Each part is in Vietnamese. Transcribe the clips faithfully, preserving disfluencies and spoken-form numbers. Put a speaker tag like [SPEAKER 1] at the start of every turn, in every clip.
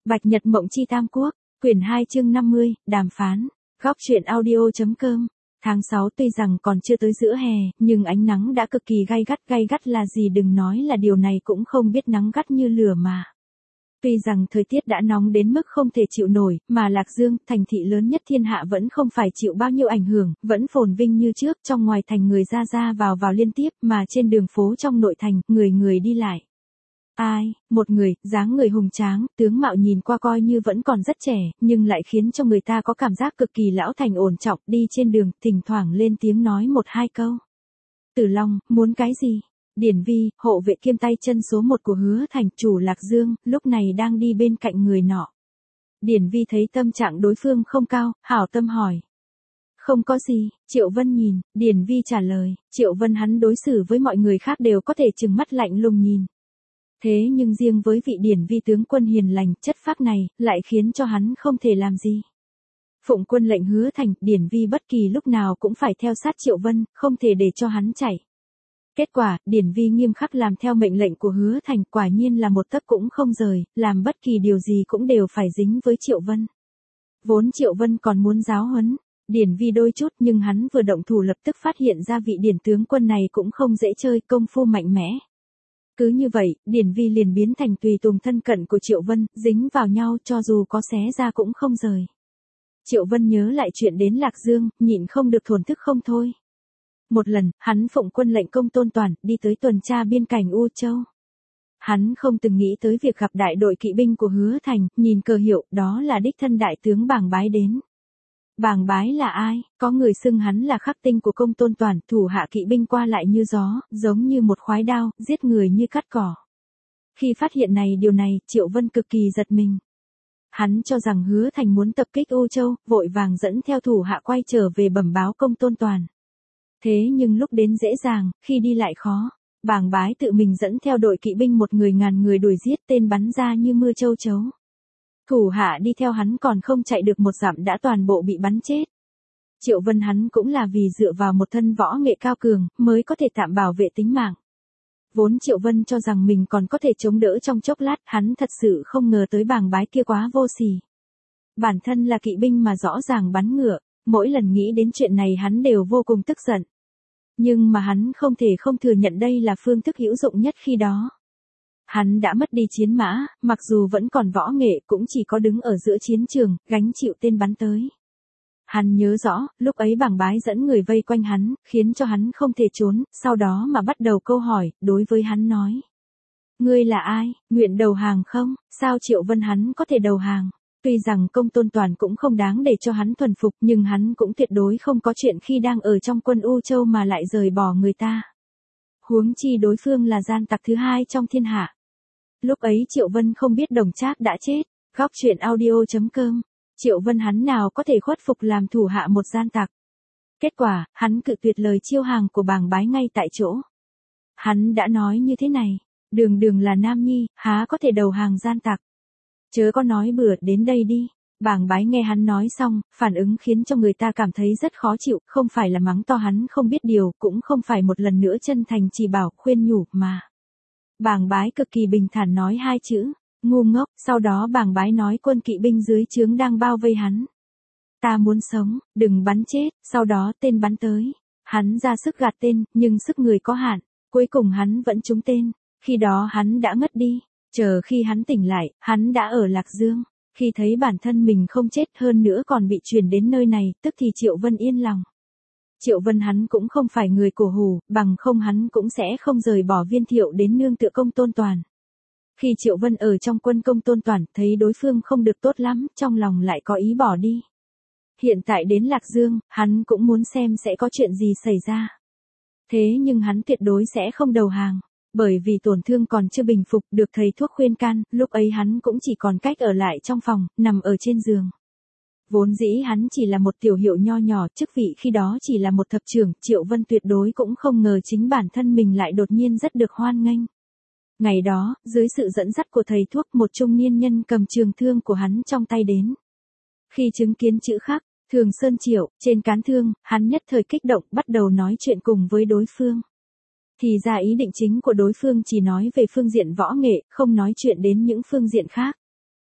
[SPEAKER 1] Bạch Nhật Mộng Chi Tam Quốc, quyển hai chương năm mươi, đàm phán, góc truyện audio.com. Tháng sáu tuy rằng còn chưa tới giữa hè, nhưng ánh nắng đã cực kỳ gay gắt, gay gắt là gì đừng nói là điều này cũng không biết nắng gắt như lửa mà. Tuy rằng thời tiết đã nóng đến mức không thể chịu nổi, mà Lạc Dương, thành thị lớn nhất thiên hạ vẫn không phải chịu bao nhiêu ảnh hưởng, vẫn phồn vinh như trước, trong ngoài thành người ra ra vào vào liên tiếp, mà trên đường phố trong nội thành, người người đi lại. Ai, một người, dáng người hùng tráng, tướng mạo nhìn qua coi như vẫn còn rất trẻ, nhưng lại khiến cho người ta có cảm giác cực kỳ lão thành ổn trọng, đi trên đường, thỉnh thoảng lên tiếng nói một hai câu. Tử Long, muốn cái gì? Điển Vi, hộ vệ kiêm tay chân số một của Hứa Thành, chủ Lạc Dương, lúc này đang đi bên cạnh người nọ. Điển Vi thấy tâm trạng đối phương không cao, hảo tâm hỏi. Không có gì, Triệu Vân nhìn, Điển Vi trả lời, Triệu Vân hắn đối xử với mọi người khác đều có thể trừng mắt lạnh lùng nhìn. Thế nhưng riêng với vị Điển Vi tướng quân hiền lành, chất phác này, lại khiến cho hắn không thể làm gì. Phụng quân lệnh Hứa Thành, Điển Vi bất kỳ lúc nào cũng phải theo sát Triệu Vân, không thể để cho hắn chạy. Kết quả, Điển Vi nghiêm khắc làm theo mệnh lệnh của Hứa Thành, quả nhiên là một tấc cũng không rời, làm bất kỳ điều gì cũng đều phải dính với Triệu Vân. Vốn Triệu Vân còn muốn giáo huấn Điển Vi đôi chút, nhưng hắn vừa động thủ lập tức phát hiện ra vị Điển tướng quân này cũng không dễ chơi, công phu mạnh mẽ. Cứ như vậy, Điển Vi liền biến thành tùy tùng thân cận của Triệu Vân, dính vào nhau cho dù có xé ra cũng không rời. Triệu Vân nhớ lại chuyện đến Lạc Dương, nhịn không được thổn thức không thôi. Một lần, hắn phụng quân lệnh Công Tôn Toàn, đi tới tuần tra biên cảnh U Châu. Hắn không từng nghĩ tới việc gặp đại đội kỵ binh của Hứa Thành, nhìn cờ hiệu, đó là đích thân đại tướng Bàng Bái đến. Bàng Bái là ai? Có người xưng hắn là khắc tinh của Công Tôn Toàn, thủ hạ kỵ binh qua lại như gió, giống như một khoái đao, giết người như cắt cỏ. Khi phát hiện này điều này, Triệu Vân cực kỳ giật mình. Hắn cho rằng Hứa Thành muốn tập kích U Châu, vội vàng dẫn theo thủ hạ quay trở về bẩm báo Công Tôn Toàn. Thế nhưng lúc đến dễ dàng, khi đi lại khó. Bàng Bái tự mình dẫn theo đội kỵ binh một người ngàn người đuổi giết, tên bắn ra như mưa châu chấu. Thủ hạ đi theo hắn còn không chạy được một dặm đã toàn bộ bị bắn chết. Triệu Vân hắn cũng là vì dựa vào một thân võ nghệ cao cường, mới có thể tạm bảo vệ tính mạng. Vốn Triệu Vân cho rằng mình còn có thể chống đỡ trong chốc lát, hắn thật sự không ngờ tới Bàng Bái kia quá vô sỉ. Bản thân là kỵ binh mà rõ ràng bắn ngựa, mỗi lần nghĩ đến chuyện này hắn đều vô cùng tức giận. Nhưng mà hắn không thể không thừa nhận đây là phương thức hữu dụng nhất khi đó. Hắn đã mất đi chiến mã, mặc dù vẫn còn võ nghệ cũng chỉ có đứng ở giữa chiến trường, gánh chịu tên bắn tới. Hắn nhớ rõ, lúc ấy Bàng Bái dẫn người vây quanh hắn, khiến cho hắn không thể trốn, sau đó mà bắt đầu câu hỏi, đối với hắn nói. Ngươi là ai, nguyện đầu hàng không, sao Triệu Vân hắn có thể đầu hàng? Tuy rằng Công Tôn Toàn cũng không đáng để cho hắn thuần phục, nhưng hắn cũng tuyệt đối không có chuyện khi đang ở trong quân U Châu mà lại rời bỏ người ta. Huống chi đối phương là gian tặc thứ hai trong thiên hạ. Lúc ấy Triệu Vân không biết Đồng Trác đã chết, góc truyện audio.com. Triệu Vân hắn nào có thể khuất phục làm thủ hạ một gian tặc. Kết quả, hắn cự tuyệt lời chiêu hàng của Bàng Bái ngay tại chỗ. Hắn đã nói như thế này, đường đường là nam nhi, há có thể đầu hàng gian tặc. Chớ có nói bừa, đến đây đi. Bàng Bái nghe hắn nói xong, phản ứng khiến cho người ta cảm thấy rất khó chịu, không phải là mắng to hắn không biết điều, cũng không phải một lần nữa chân thành chỉ bảo, khuyên nhủ, mà. Bàng Bái cực kỳ bình thản nói hai chữ, ngu ngốc, sau đó Bàng Bái nói quân kỵ binh dưới trướng đang bao vây hắn. Ta muốn sống, đừng bắn chết, sau đó tên bắn tới. Hắn ra sức gạt tên, nhưng sức người có hạn, cuối cùng hắn vẫn trúng tên, khi đó hắn đã ngất đi. Chờ khi hắn tỉnh lại, hắn đã ở Lạc Dương. Khi thấy bản thân mình không chết hơn nữa còn bị chuyển đến nơi này, tức thì Triệu Vân yên lòng. Triệu Vân hắn cũng không phải người cổ hủ, bằng không hắn cũng sẽ không rời bỏ Viên Thiệu đến nương tựa Công Tôn Toàn. Khi Triệu Vân ở trong quân Công Tôn Toàn thấy đối phương không được tốt lắm, trong lòng lại có ý bỏ đi. Hiện tại đến Lạc Dương, hắn cũng muốn xem sẽ có chuyện gì xảy ra. Thế nhưng hắn tuyệt đối sẽ không đầu hàng. Bởi vì tổn thương còn chưa bình phục, được thầy thuốc khuyên can, lúc ấy hắn cũng chỉ còn cách ở lại trong phòng, nằm ở trên giường. Vốn dĩ hắn chỉ là một tiểu hiệu nho nhỏ, chức vị khi đó chỉ là một thập trưởng, Triệu Vân tuyệt đối cũng không ngờ chính bản thân mình lại đột nhiên rất được hoan nghênh. Ngày đó, dưới sự dẫn dắt của thầy thuốc, một trung niên nhân cầm trường thương của hắn trong tay đến. Khi chứng kiến chữ khắc, Thường Sơn Triệu, trên cán thương, hắn nhất thời kích động, bắt đầu nói chuyện cùng với đối phương. Thì ra ý định chính của đối phương chỉ nói về phương diện võ nghệ, không nói chuyện đến những phương diện khác.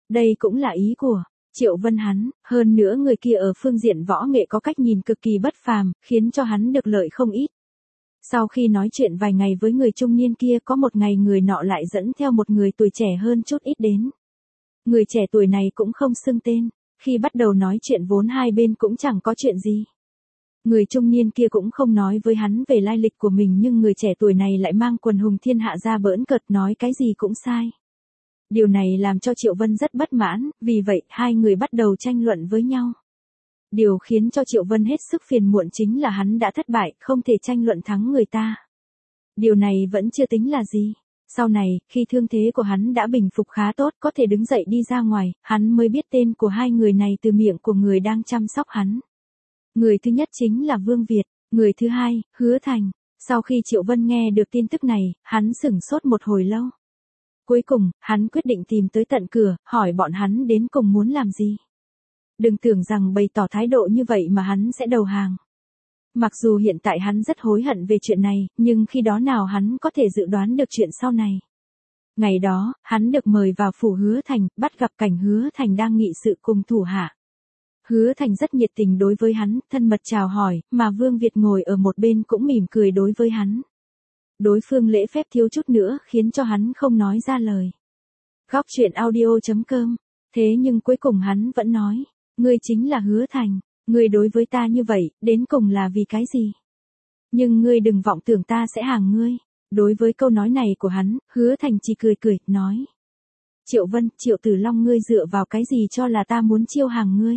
[SPEAKER 1] Đây cũng là ý của Triệu Vân hắn, hơn nữa người kia ở phương diện võ nghệ có cách nhìn cực kỳ bất phàm, khiến cho hắn được lợi không ít. Sau khi nói chuyện vài ngày với người trung niên kia, có một ngày người nọ lại dẫn theo một người tuổi trẻ hơn chút ít đến. Người trẻ tuổi này cũng không xưng tên, khi bắt đầu nói chuyện vốn hai bên cũng chẳng có chuyện gì. Người trung niên kia cũng không nói với hắn về lai lịch của mình, nhưng người trẻ tuổi này lại mang quần hùng thiên hạ ra bỡn cợt, nói cái gì cũng sai. Điều này làm cho Triệu Vân rất bất mãn, vì vậy hai người bắt đầu tranh luận với nhau. Điều khiến cho Triệu Vân hết sức phiền muộn chính là hắn đã thất bại, không thể tranh luận thắng người ta. Điều này vẫn chưa tính là gì. Sau này, khi thương thế của hắn đã bình phục khá tốt, có thể đứng dậy đi ra ngoài, hắn mới biết tên của hai người này từ miệng của người đang chăm sóc hắn. Người thứ nhất chính là Vương Việt, người thứ hai, Hứa Thành. Sau khi Triệu Vân nghe được tin tức này, hắn sửng sốt một hồi lâu. Cuối cùng, hắn quyết định tìm tới tận cửa, hỏi bọn hắn đến cùng muốn làm gì. Đừng tưởng rằng bày tỏ thái độ như vậy mà hắn sẽ đầu hàng. Mặc dù hiện tại hắn rất hối hận về chuyện này, nhưng khi đó nào hắn có thể dự đoán được chuyện sau này. Ngày đó, hắn được mời vào phủ Hứa Thành, bắt gặp cảnh Hứa Thành đang nghị sự cùng thủ hạ. Hứa Thành rất nhiệt tình đối với hắn, thân mật chào hỏi, mà Vương Việt ngồi ở một bên cũng mỉm cười đối với hắn. Đối phương lễ phép thiếu chút nữa khiến cho hắn không nói ra lời. Góc truyện audio chấm com. Thế nhưng cuối cùng hắn vẫn nói, ngươi chính là Hứa Thành, ngươi đối với ta như vậy, đến cùng là vì cái gì? Nhưng ngươi đừng vọng tưởng ta sẽ hàng ngươi. Đối với câu nói này của hắn, Hứa Thành chỉ cười cười, nói. Triệu Vân, Triệu Tử Long, ngươi dựa vào cái gì cho là ta muốn chiêu hàng ngươi?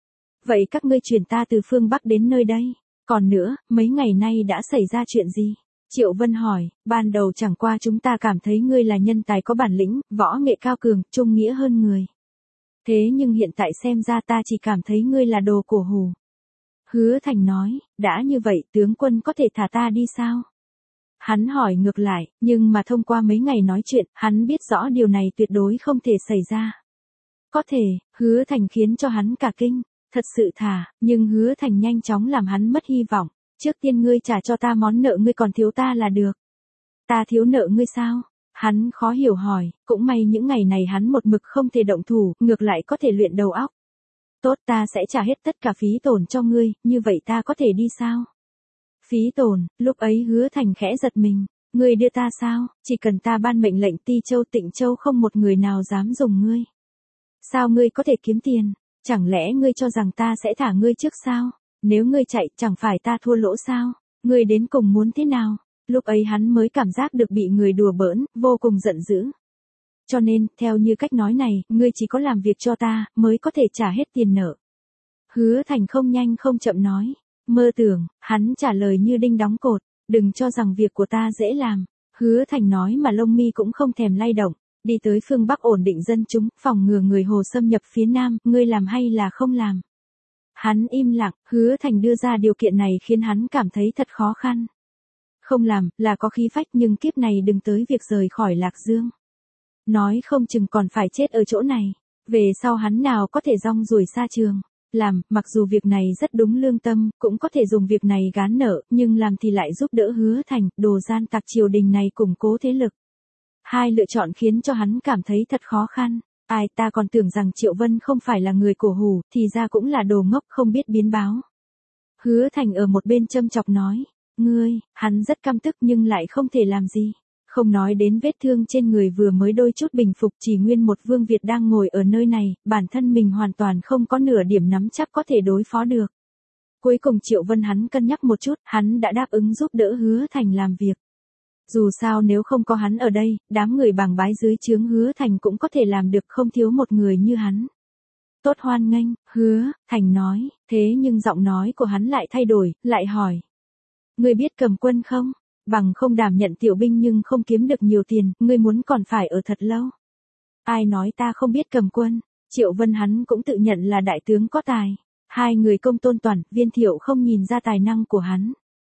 [SPEAKER 1] Vậy các ngươi chuyển ta từ phương Bắc đến nơi đây. Còn nữa, mấy ngày nay đã xảy ra chuyện gì? Triệu Vân hỏi, ban đầu chẳng qua chúng ta cảm thấy ngươi là nhân tài có bản lĩnh, võ nghệ cao cường, trung nghĩa hơn người. Thế nhưng hiện tại xem ra ta chỉ cảm thấy ngươi là đồ cổ hủ. Hứa Thành nói, đã như vậy tướng quân có thể thả ta đi sao? Hắn hỏi ngược lại, nhưng mà thông qua mấy ngày nói chuyện, hắn biết rõ điều này tuyệt đối không thể xảy ra. Có thể, Hứa Thành khiến cho hắn cả kinh, thật sự thả, nhưng Hứa Thành nhanh chóng làm hắn mất hy vọng. Trước tiên ngươi trả cho ta món nợ ngươi còn thiếu ta là được. Ta thiếu nợ ngươi sao? Hắn khó hiểu hỏi, cũng may những ngày này hắn một mực không thể động thủ, ngược lại có thể luyện đầu óc. Tốt, ta sẽ trả hết tất cả phí tổn cho ngươi, như vậy ta có thể đi sao? Phí tổn, lúc ấy Hứa Thành khẽ giật mình, ngươi đưa ta sao? Chỉ cần ta ban mệnh lệnh Ti Châu Tịnh Châu không một người nào dám dùng ngươi. Sao ngươi có thể kiếm tiền? Chẳng lẽ ngươi cho rằng ta sẽ thả ngươi trước sao? Nếu ngươi chạy, chẳng phải ta thua lỗ sao? Ngươi đến cùng muốn thế nào? Lúc ấy hắn mới cảm giác được bị người đùa bỡn, vô cùng giận dữ. Cho nên, theo như cách nói này, ngươi chỉ có làm việc cho ta, mới có thể trả hết tiền nợ. Hứa Thành không nhanh không chậm nói. Mơ tưởng, hắn trả lời như đinh đóng cột, đừng cho rằng việc của ta dễ làm. Hứa Thành nói mà lông mi cũng không thèm lay động, đi tới phương Bắc ổn định dân chúng, phòng ngừa người Hồ xâm nhập phía Nam, ngươi làm hay là không làm? Hắn im lặng, Hứa Thành đưa ra điều kiện này khiến hắn cảm thấy thật khó khăn. Không làm, là có khí phách nhưng kiếp này đừng tới việc rời khỏi Lạc Dương. Nói không chừng còn phải chết ở chỗ này, về sau hắn nào có thể rong ruổi xa trường. Làm, mặc dù việc này rất đúng lương tâm, cũng có thể dùng việc này gán nợ, nhưng làm thì lại giúp đỡ Hứa Thành, đồ gian tặc triều đình này củng cố thế lực. Hai lựa chọn khiến cho hắn cảm thấy thật khó khăn. Ai, ta còn tưởng rằng Triệu Vân không phải là người cổ hủ, thì ra cũng là đồ ngốc không biết biến báo. Hứa Thành ở một bên châm chọc nói, ngươi, hắn rất căm tức nhưng lại không thể làm gì. Không nói đến vết thương trên người vừa mới đôi chút bình phục, chỉ nguyên một Vương Việt đang ngồi ở nơi này, bản thân mình hoàn toàn không có nửa điểm nắm chắc có thể đối phó được. Cuối cùng Triệu Vân hắn cân nhắc một chút, hắn đã đáp ứng giúp đỡ Hứa Thành làm việc. Dù sao nếu không có hắn ở đây, đám người bàng bái dưới trướng Hứa Thành cũng có thể làm được, không thiếu một người như hắn. Tốt, hoan nghênh, Hứa Thành nói, thế nhưng giọng nói của hắn lại thay đổi, lại hỏi. Ngươi biết cầm quân không? Bằng không đảm nhận tiểu binh nhưng không kiếm được nhiều tiền, ngươi muốn còn phải ở thật lâu. Ai nói ta không biết cầm quân? Triệu Vân hắn cũng tự nhận là đại tướng có tài. Hai người công tôn toàn, Viên Thiệu không nhìn ra tài năng của hắn.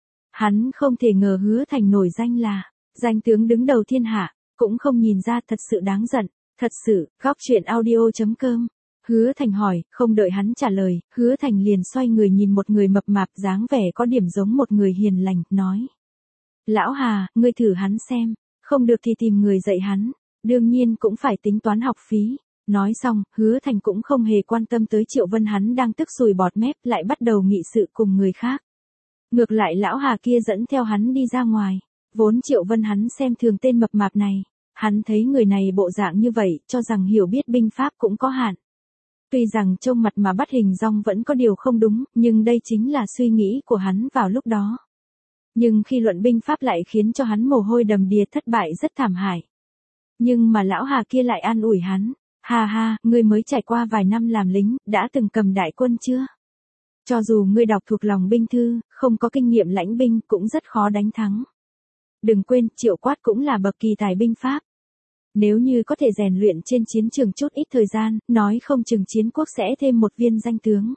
[SPEAKER 1] Hắn không thể ngờ Hứa Thành nổi danh là danh tướng đứng đầu thiên hạ, cũng không nhìn ra, thật sự đáng giận. Thật sự, góc truyện audio chấm com. Hứa Thành hỏi, không đợi hắn trả lời, Hứa Thành liền xoay người nhìn một người mập mạp dáng vẻ có điểm giống một người hiền lành, nói. Lão Hà, ngươi thử hắn xem, không được thì tìm người dạy hắn, đương nhiên cũng phải tính toán học phí. Nói xong, Hứa Thành cũng không hề quan tâm tới Triệu Vân hắn đang tức sùi bọt mép lại bắt đầu nghị sự cùng người khác. Ngược lại lão Hà kia dẫn theo hắn đi ra ngoài, vốn Triệu Vân hắn xem thường tên mập mạp này, hắn thấy người này bộ dạng như vậy, cho rằng hiểu biết binh pháp cũng có hạn. Tuy rằng trông mặt mà bắt hình dong vẫn có điều không đúng, nhưng đây chính là suy nghĩ của hắn vào lúc đó. Nhưng khi luận binh pháp lại khiến cho hắn mồ hôi đầm đìa thất bại rất thảm hại. Nhưng mà lão Hà kia lại an ủi hắn, ha ha, ngươi mới trải qua vài năm làm lính, đã từng cầm đại quân chưa? Cho dù ngươi đọc thuộc lòng binh thư, không có kinh nghiệm lãnh binh cũng rất khó đánh thắng. Đừng quên, Triệu Quát cũng là bậc kỳ tài binh pháp. Nếu như có thể rèn luyện trên chiến trường chút ít thời gian, nói không chừng chiến quốc sẽ thêm một viên danh tướng.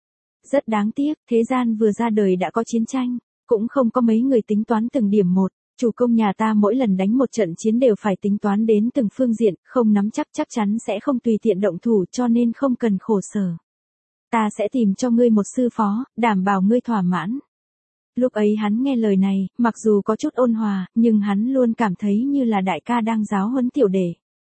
[SPEAKER 1] Rất đáng tiếc, thế gian vừa ra đời đã có chiến tranh, cũng không có mấy người tính toán từng điểm một. Chủ công nhà ta mỗi lần đánh một trận chiến đều phải tính toán đến từng phương diện, không nắm chắc chắc chắn sẽ không tùy tiện động thủ cho nên không cần khổ sở. Ta sẽ tìm cho ngươi một sư phó, đảm bảo ngươi thỏa mãn. Lúc ấy hắn nghe lời này, mặc dù có chút ôn hòa, nhưng hắn luôn cảm thấy như là đại ca đang giáo huấn tiểu đệ.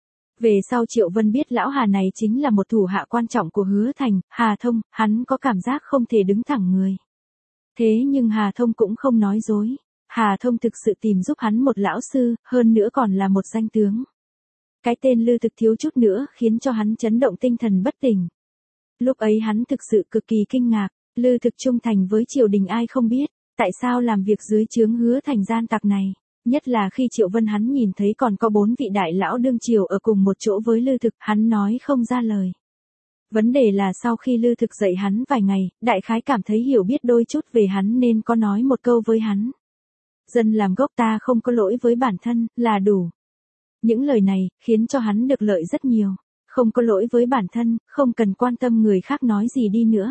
[SPEAKER 1] Về sau Triệu Vân biết lão Hà này chính là một thủ hạ quan trọng của Hứa Thành, Hà Thông, hắn có cảm giác không thể đứng thẳng người. Thế nhưng Hà Thông cũng không nói dối. Hà Thông thực sự tìm giúp hắn một lão sư, hơn nữa còn là một danh tướng. Cái tên Lư Thực thiếu chút nữa khiến cho hắn chấn động tinh thần bất tỉnh. Lúc ấy hắn thực sự cực kỳ kinh ngạc, Lư Thực trung thành với triều đình ai không biết, tại sao làm việc dưới trướng Hứa Thành gian tặc này, nhất là khi Triệu Vân hắn nhìn thấy còn có bốn vị đại lão đương triều ở cùng một chỗ với Lư Thực, hắn nói không ra lời. Vấn đề là sau khi Lư Thực dạy hắn vài ngày, đại khái cảm thấy hiểu biết đôi chút về hắn nên có nói một câu với hắn. Dân làm gốc ta không có lỗi với bản thân, là đủ. Những lời này, khiến cho hắn được lợi rất nhiều. Không có lỗi với bản thân, không cần quan tâm người khác nói gì đi nữa.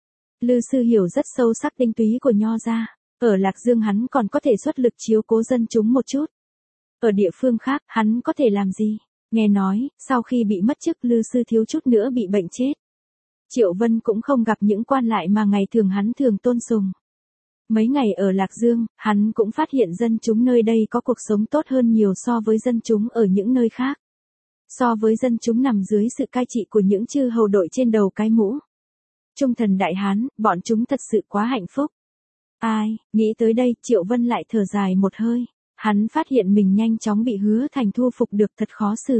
[SPEAKER 1] Lư sư hiểu rất sâu sắc tinh túy của Nho gia. Ở Lạc Dương hắn còn có thể xuất lực chiếu cố dân chúng một chút. Ở địa phương khác, hắn có thể làm gì? Nghe nói, sau khi bị mất chức Lư sư thiếu chút nữa bị bệnh chết. Triệu Vân cũng không gặp những quan lại mà ngày thường hắn thường tôn sùng. Mấy ngày ở Lạc Dương, hắn cũng phát hiện dân chúng nơi đây có cuộc sống tốt hơn nhiều so với dân chúng ở những nơi khác. So với dân chúng nằm dưới sự cai trị của những chư hầu đội trên đầu cái mũ. Trung thần đại hán, bọn chúng thật sự quá hạnh phúc. Ai, nghĩ tới đây, Triệu Vân lại thở dài một hơi. Hắn phát hiện mình nhanh chóng bị Hứa Thành thu phục được thật khó xử.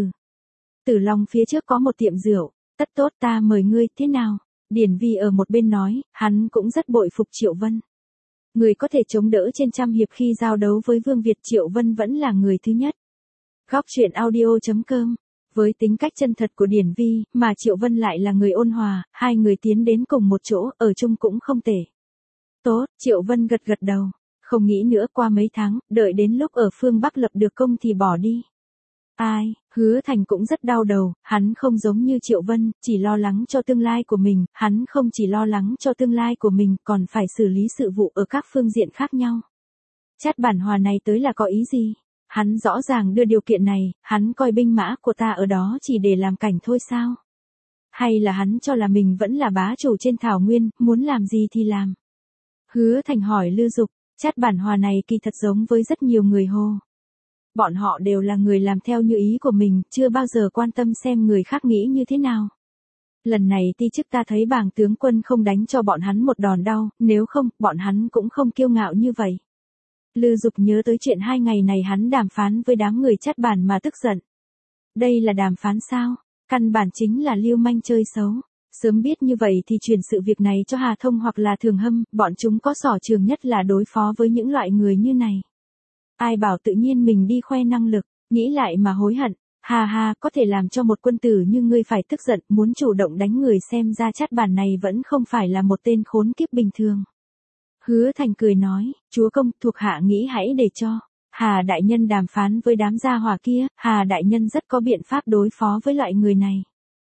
[SPEAKER 1] Tử Long phía trước có một tiệm rượu, tất tốt ta mời ngươi, thế nào? Điển Vi ở một bên nói, hắn cũng rất bội phục Triệu Vân. Người có thể chống đỡ trên trăm hiệp khi giao đấu với Vương Việt, Triệu Vân vẫn là người thứ nhất. Góc truyện audio chấm com. Với tính cách chân thật của Điển Vi, mà Triệu Vân lại là người ôn hòa, hai người tiến đến cùng một chỗ, ở chung cũng không tệ. Tốt, Triệu Vân gật gật đầu. Không nghĩ nữa, qua mấy tháng, đợi đến lúc ở phương Bắc lập được công thì bỏ đi. Ai, Hứa Thành cũng rất đau đầu, hắn không giống như Triệu Vân, chỉ lo lắng cho tương lai của mình, hắn không chỉ lo lắng cho tương lai của mình, còn phải xử lý sự vụ ở các phương diện khác nhau. Chát bản hòa này tới là có ý gì? Hắn rõ ràng đưa điều kiện này, hắn coi binh mã của ta ở đó chỉ để làm cảnh thôi sao? Hay là hắn cho là mình vẫn là bá chủ trên thảo nguyên, muốn làm gì thì làm? Hứa Thành hỏi Lư Dục, chát bản hòa này kỳ thật giống với rất nhiều người Hồ. Bọn họ đều là người làm theo như ý của mình, chưa bao giờ quan tâm xem người khác nghĩ như thế nào. Lần này ti chức ta thấy bàng tướng quân không đánh cho bọn hắn một đòn đau, nếu không, bọn hắn cũng không kiêu ngạo như vậy. Lư Dục nhớ tới chuyện hai ngày này hắn đàm phán với đám người chát bản mà tức giận. Đây là đàm phán sao? Căn bản chính là lưu manh chơi xấu. Sớm biết như vậy thì chuyển sự việc này cho Hà Thông hoặc là Thường Hâm, bọn chúng có sở trường nhất là đối phó với những loại người như này. Ai bảo tự nhiên mình đi khoe năng lực, nghĩ lại mà hối hận, hà hà, có thể làm cho một quân tử như ngươi phải tức giận, muốn chủ động đánh người, xem ra chát bản này vẫn không phải là một tên khốn kiếp bình thường. Hứa Thành cười nói, chúa công, thuộc hạ nghĩ hãy để cho Hà đại nhân đàm phán với đám gia hỏa kia, Hà đại nhân rất có biện pháp đối phó với loại người này.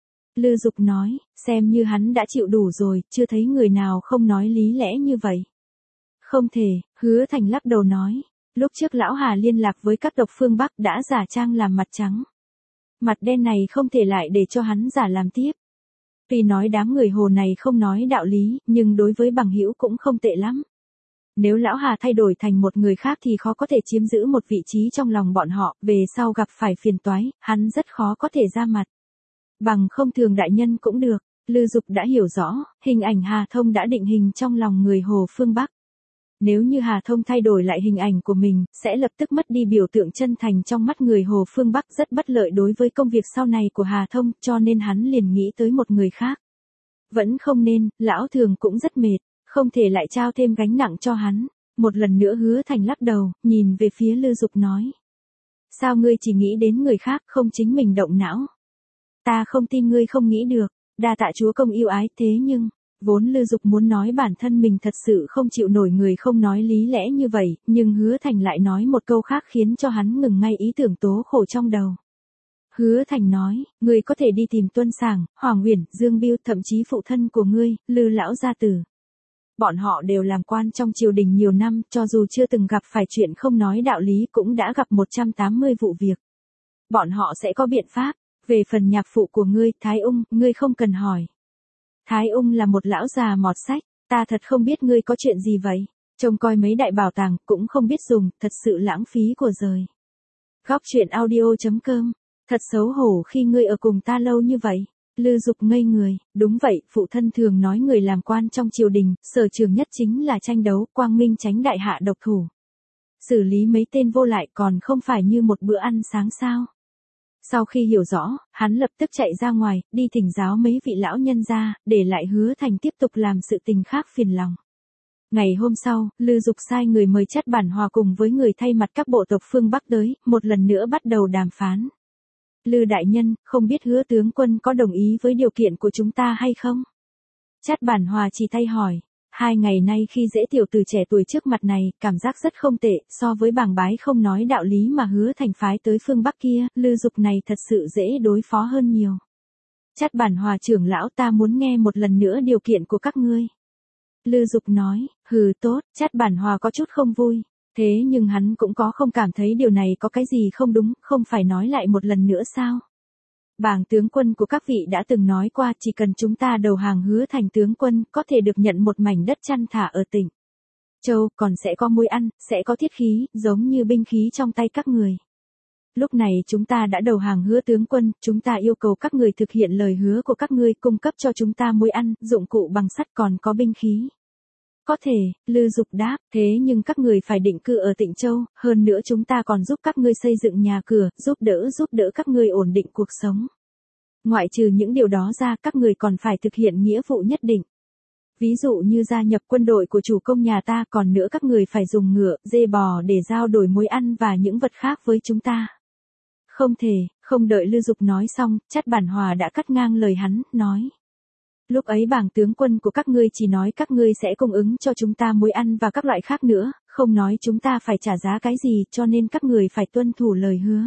[SPEAKER 1] Lư Dục nói, xem như hắn đã chịu đủ rồi, chưa thấy người nào không nói lý lẽ như vậy. Không thể, Hứa Thành lắc đầu nói. Lúc trước lão Hà liên lạc với các tộc phương Bắc đã giả trang làm mặt trắng. Mặt đen này không thể lại để cho hắn giả làm tiếp. Tuy nói đám người Hồ này không nói đạo lý, nhưng đối với bằng hữu cũng không tệ lắm. Nếu lão Hà thay đổi thành một người khác thì khó có thể chiếm giữ một vị trí trong lòng bọn họ, về sau gặp phải phiền toái, hắn rất khó có thể ra mặt. Bằng không thường đại nhân cũng được. Lư Dục đã hiểu rõ, hình ảnh Hà Thông đã định hình trong lòng người Hồ Phương Bắc. Nếu như Hà Thông thay đổi lại hình ảnh của mình, sẽ lập tức mất đi biểu tượng chân thành trong mắt người Hồ Phương Bắc, rất bất lợi đối với công việc sau này của Hà Thông, cho nên hắn liền nghĩ tới một người khác. Vẫn không nên, lão thường cũng rất mệt, không thể lại trao thêm gánh nặng cho hắn. Một lần nữa Hứa Thành lắc đầu, nhìn về phía Lư Dục nói. Sao ngươi chỉ nghĩ đến người khác, không chính mình động não? Ta không tin ngươi không nghĩ được, đa tạ chúa công yêu ái, thế nhưng, vốn Lư Dục muốn nói bản thân mình thật sự không chịu nổi người không nói lý lẽ như vậy, nhưng Hứa Thành lại nói một câu khác khiến cho hắn ngừng ngay ý tưởng tố khổ trong đầu. Hứa Thành nói, ngươi có thể đi tìm Tuân Sảng, Hoàng Uyển, Dương Biêu, thậm chí phụ thân của ngươi, Lư lão gia tử. Bọn họ đều làm quan trong triều đình nhiều năm, cho dù chưa từng gặp phải chuyện không nói đạo lý cũng đã gặp một trăm tám mươi vụ việc. Bọn họ sẽ có biện pháp. Về phần nhạc phụ của ngươi, Thái Ung, ngươi không cần hỏi. Thái Ung là một lão già mọt sách, ta thật không biết ngươi có chuyện gì vậy. Trông coi mấy đại bảo tàng, cũng không biết dùng, thật sự lãng phí của đời. Góc truyện audio chấm com, thật xấu hổ khi ngươi ở cùng ta lâu như vậy. Lư Dục ngây người, đúng vậy, phụ thân thường nói người làm quan trong triều đình, sở trường nhất chính là tranh đấu, quang minh tránh đại hạ độc thủ. Xử lý mấy tên vô lại còn không phải như một bữa ăn sáng sao. Sau khi hiểu rõ, hắn lập tức chạy ra ngoài, đi thỉnh giáo mấy vị lão nhân gia, để lại Hứa Thành tiếp tục làm sự tình khác phiền lòng. Ngày hôm sau, Lư Dục sai người mời Chát Bản Hòa cùng với người thay mặt các bộ tộc phương Bắc tới, một lần nữa bắt đầu đàm phán. Lư đại nhân, không biết Hứa tướng quân có đồng ý với điều kiện của chúng ta hay không? Chát Bản Hòa chỉ tay hỏi. Hai ngày nay khi dễ tiểu tử trẻ tuổi trước mặt này, cảm giác rất không tệ, so với bàng bái không nói đạo lý mà Hứa Thành phái tới phương Bắc kia, Lư Dục này thật sự dễ đối phó hơn nhiều. Chát Bản Hòa trưởng lão, ta muốn nghe một lần nữa điều kiện của các ngươi. Lư Dục nói, hừ tốt, Chát Bản Hòa có chút không vui. Thế nhưng hắn cũng có không cảm thấy điều này có cái gì không đúng, không phải nói lại một lần nữa sao? Bàng tướng quân của các vị đã từng nói qua, chỉ cần chúng ta đầu hàng Hứa Thành tướng quân, có thể được nhận một mảnh đất chăn thả ở tỉnh Châu, còn sẽ có muối ăn, sẽ có thiết khí, giống như binh khí trong tay các người. Lúc này chúng ta đã đầu hàng Hứa tướng quân, chúng ta yêu cầu các người thực hiện lời hứa của các ngươi, cung cấp cho chúng ta muối ăn, dụng cụ bằng sắt, còn có binh khí. Có thể, Lư Dục đáp, thế nhưng các người phải định cư ở Tịnh Châu, hơn nữa chúng ta còn giúp các ngươi xây dựng nhà cửa, giúp đỡ giúp đỡ các ngươi ổn định cuộc sống. Ngoại trừ những điều đó ra, các người còn phải thực hiện nghĩa vụ nhất định. Ví dụ như gia nhập quân đội của chủ công nhà ta, còn nữa các người phải dùng ngựa, dê bò để giao đổi muối ăn và những vật khác với chúng ta. Không thể, không đợi Lư Dục nói xong, Chát Bản Hòa đã cắt ngang lời hắn, nói. Lúc ấy bàng tướng quân của các ngươi chỉ nói các ngươi sẽ cung ứng cho chúng ta muối ăn và các loại khác nữa, không nói chúng ta phải trả giá cái gì, cho nên các người phải tuân thủ lời hứa.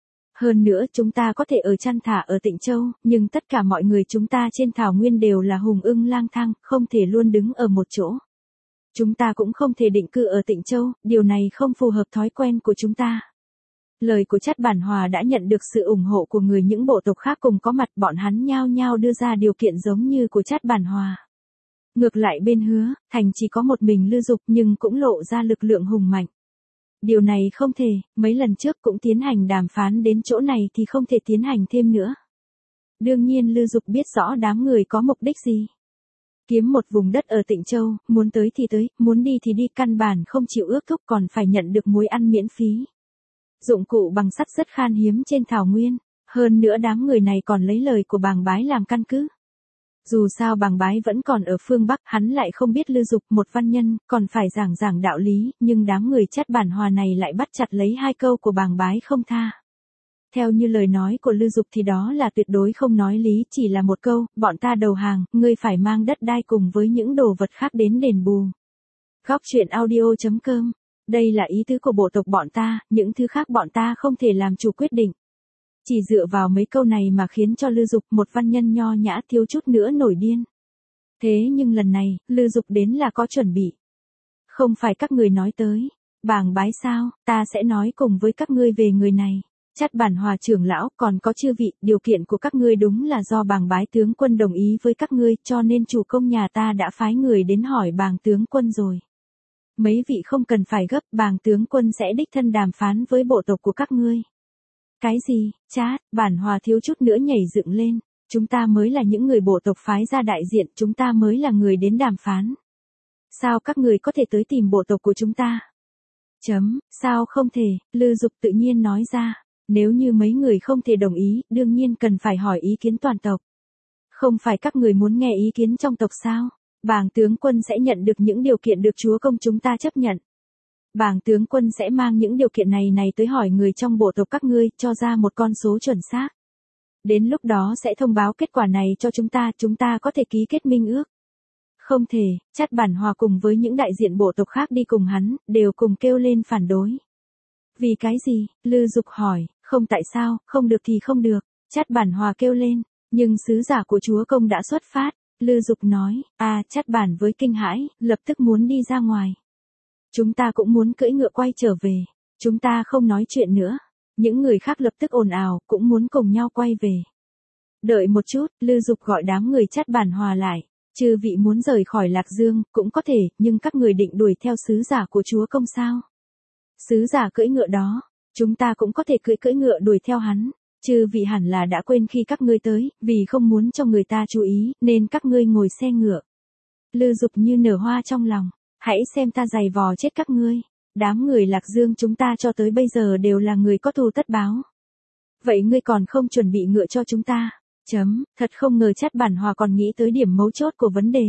[SPEAKER 1] Hơn nữa chúng ta có thể ở chăn thả ở Tịnh Châu, nhưng tất cả mọi người chúng ta trên thảo nguyên đều là hùng ưng lang thang, không thể luôn đứng ở một chỗ. Chúng ta cũng không thể định cư ở Tịnh Châu, điều này không phù hợp thói quen của chúng ta. Lời của Chát Bản Hòa đã nhận được sự ủng hộ của người những bộ tộc khác cùng có mặt, bọn hắn nhao nhao đưa ra điều kiện giống như của Chát Bản Hòa. Ngược lại bên Hứa Thành chỉ có một mình Lư Dục nhưng cũng lộ ra lực lượng hùng mạnh. Điều này không thể, mấy lần trước cũng tiến hành đàm phán đến chỗ này thì không thể tiến hành thêm nữa. Đương nhiên Lư Dục biết rõ đám người có mục đích gì. Kiếm một vùng đất ở Tịnh Châu, muốn tới thì tới, muốn đi thì đi, căn bản không chịu ước thúc còn phải nhận được muối ăn miễn phí. Dụng cụ bằng sắt rất khan hiếm trên thảo nguyên, hơn nữa đám người này còn lấy lời của bàng bái làm căn cứ. Dù sao bàng bái vẫn còn ở phương Bắc, hắn lại không biết Lư Dục một văn nhân, còn phải giảng giảng đạo lý, nhưng đám người Chát Bản Hòa này lại bắt chặt lấy hai câu của bàng bái không tha. Theo như lời nói của Lư Dục thì đó là tuyệt đối không nói lý, chỉ là một câu, bọn ta đầu hàng, ngươi phải mang đất đai cùng với những đồ vật khác đến đền bù. Góc truyện audio chấm com, đây là ý tứ của bộ tộc bọn ta, những thứ khác bọn ta không thể làm chủ quyết định. Chỉ dựa vào mấy câu này mà khiến cho Lư Dục một văn nhân nho nhã thiếu chút nữa nổi điên. Thế nhưng lần này, Lư Dục đến là có chuẩn bị. Không phải các người nói tới, bàng bái sao, ta sẽ nói cùng với các ngươi về người này. Chát Bản Hòa trưởng lão, còn có chư vị, điều kiện của các ngươi đúng là do bàng bái tướng quân đồng ý với các ngươi, cho nên chủ công nhà ta đã phái người đến hỏi bàng tướng quân rồi. Mấy vị không cần phải gấp, bàng tướng quân sẽ đích thân đàm phán với bộ tộc của các ngươi. Cái gì? Chát Bản Hòa thiếu chút nữa nhảy dựng lên. chúng ta mới là những người bộ tộc phái ra đại diện, chúng ta mới là người đến đàm phán. Sao các người có thể tới tìm bộ tộc của chúng ta? Chấm, sao không thể, Lư Dục tự nhiên nói ra. Nếu như mấy người không thể đồng ý, đương nhiên cần phải hỏi ý kiến toàn tộc. Không phải các người muốn nghe ý kiến trong tộc sao? Bàng tướng quân sẽ nhận được những điều kiện được chúa công chúng ta chấp nhận. Bàng tướng quân sẽ mang những điều kiện này này tới hỏi người trong bộ tộc các ngươi, cho ra một con số chuẩn xác. Đến lúc đó sẽ thông báo kết quả này cho chúng ta, chúng ta có thể ký kết minh ước. Không thể, Chát Bản Hòa cùng với những đại diện bộ tộc khác đi cùng hắn, đều cùng kêu lên phản đối. Vì cái gì? Lư Dục hỏi, không tại sao, không được thì không được, Chát Bản Hòa kêu lên, nhưng sứ giả của chúa công đã xuất phát. Lư Dục nói, à, Chát Bản với kinh hãi, lập tức muốn đi ra ngoài. Chúng ta cũng muốn cưỡi ngựa quay trở về, chúng ta không nói chuyện nữa. Những người khác lập tức ồn ào, cũng muốn cùng nhau quay về. Đợi một chút, Lư Dục gọi đám người Chát Bản Hòa lại. Chư vị muốn rời khỏi Lạc Dương, cũng có thể, nhưng các người định đuổi theo sứ giả của chúa công sao? Sứ giả cưỡi ngựa đó, chúng ta cũng có thể cưỡi cưỡi ngựa đuổi theo hắn. Chư vị hẳn là đã quên khi các ngươi tới, vì không muốn cho người ta chú ý, nên các ngươi ngồi xe ngựa. Lư Dục như nở hoa trong lòng, hãy xem ta giày vò chết các ngươi. Đám người Lạc Dương chúng ta cho tới bây giờ đều là người có thù tất báo. Vậy ngươi còn không chuẩn bị ngựa cho chúng ta? Chấm, thật không ngờ Chát Bản Hòa còn nghĩ tới điểm mấu chốt của vấn đề.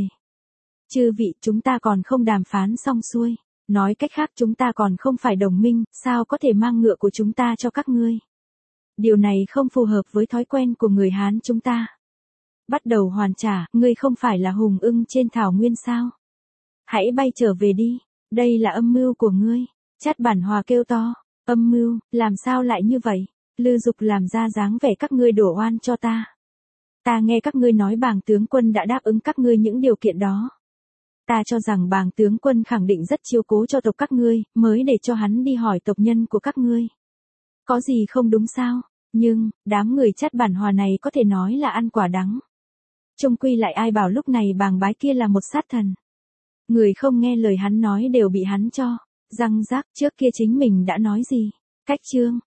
[SPEAKER 1] Chư vị, chúng ta còn không đàm phán xong xuôi. Nói cách khác chúng ta còn không phải đồng minh, sao có thể mang ngựa của chúng ta cho các ngươi? Điều này không phù hợp với thói quen của người Hán chúng ta. Bắt đầu hoàn trả, ngươi không phải là hùng ưng trên thảo nguyên sao? Hãy bay trở về đi, đây là âm mưu của ngươi. Chát Bản Hòa kêu to, âm mưu, làm sao lại như vậy? Lư Dục làm ra dáng vẻ các ngươi đổ oan cho ta. Ta nghe các ngươi nói Bàng tướng quân đã đáp ứng các ngươi những điều kiện đó. Ta cho rằng Bàng tướng quân khẳng định rất chiếu cố cho tộc các ngươi, mới để cho hắn đi hỏi tộc nhân của các ngươi. Có gì không đúng sao? Nhưng, đám người Chát Bản Hòa này có thể nói là ăn quả đắng. Chung quy lại ai bảo lúc này Bàng Bái kia là một sát thần. Người không nghe lời hắn nói đều bị hắn cho răng rác, trước kia chính mình đã nói gì? Cách chương